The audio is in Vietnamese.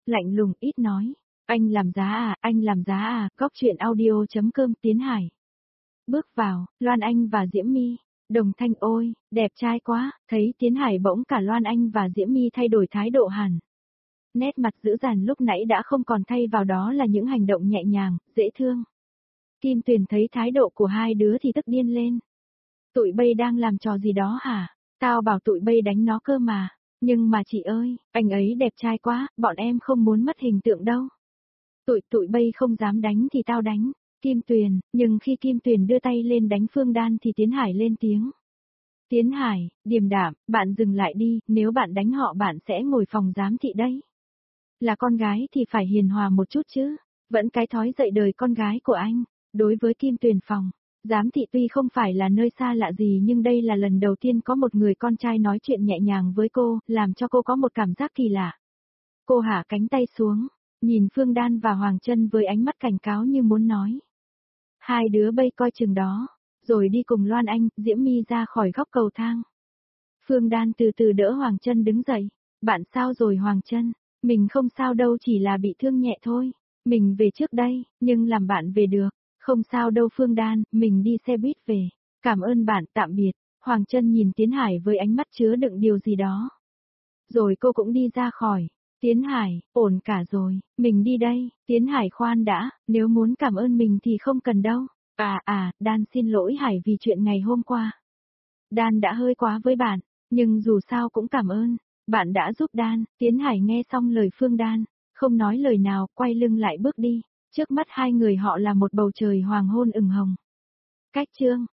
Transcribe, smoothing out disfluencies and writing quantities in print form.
lạnh lùng ít nói. Anh làm giá à, Góc truyện audio.com Tiến Hải. Bước vào, Loan Anh và Diễm My. Đồng thanh ôi, đẹp trai quá, thấy Tiến Hải bỗng cả Loan Anh và Diễm My thay đổi thái độ hẳn. Nét mặt dữ dằn lúc nãy đã không còn, thay vào đó là những hành động nhẹ nhàng, dễ thương. Kim Tuyền thấy thái độ của hai đứa thì tức điên lên. Tụi bay đang làm trò gì đó hả? Tao bảo tụi bay đánh nó cơ mà. Nhưng mà chị ơi, anh ấy đẹp trai quá, bọn em không muốn mất hình tượng đâu. Tụi bay không dám đánh thì tao đánh. Kim Tuyền, nhưng khi Kim Tuyền đưa tay lên đánh Phương Đan thì Tiến Hải lên tiếng. Tiến Hải, điềm đạm, bạn dừng lại đi, nếu bạn đánh họ bạn sẽ ngồi phòng giám thị đấy. Là con gái thì phải hiền hòa một chút chứ, vẫn cái thói dạy đời con gái của anh. Đối với Kim Tuyền phòng, giám thị tuy không phải là nơi xa lạ gì nhưng đây là lần đầu tiên có một người con trai nói chuyện nhẹ nhàng với cô, làm cho cô có một cảm giác kỳ lạ. Cô hạ cánh tay xuống, nhìn Phương Đan và Hoàng Trân với ánh mắt cảnh cáo như muốn nói. Hai đứa bay coi chừng đó, rồi đi cùng Loan Anh, Diễm My ra khỏi góc cầu thang. Phương Đan từ từ đỡ Hoàng Trân đứng dậy. Bạn sao rồi Hoàng Trân? Mình không sao đâu, chỉ là bị thương nhẹ thôi. Mình về trước đây, nhưng làm bạn về được. Không sao đâu Phương Đan, mình đi xe buýt về. Cảm ơn bạn, tạm biệt. Hoàng Trân nhìn Tiến Hải với ánh mắt chứa đựng điều gì đó. Rồi cô cũng đi ra khỏi. Tiến Hải, ổn cả rồi, mình đi đây. Tiến Hải khoan đã, nếu muốn cảm ơn mình thì không cần đâu. Đan xin lỗi Hải vì chuyện ngày hôm qua. Đan đã hơi quá với bạn, nhưng dù sao cũng cảm ơn. Bạn đã giúp Đan. Tiến Hải nghe xong lời Phương Đan, không nói lời nào, quay lưng lại bước đi. Trước mắt hai người họ là một bầu trời hoàng hôn ửng hồng. Cách chương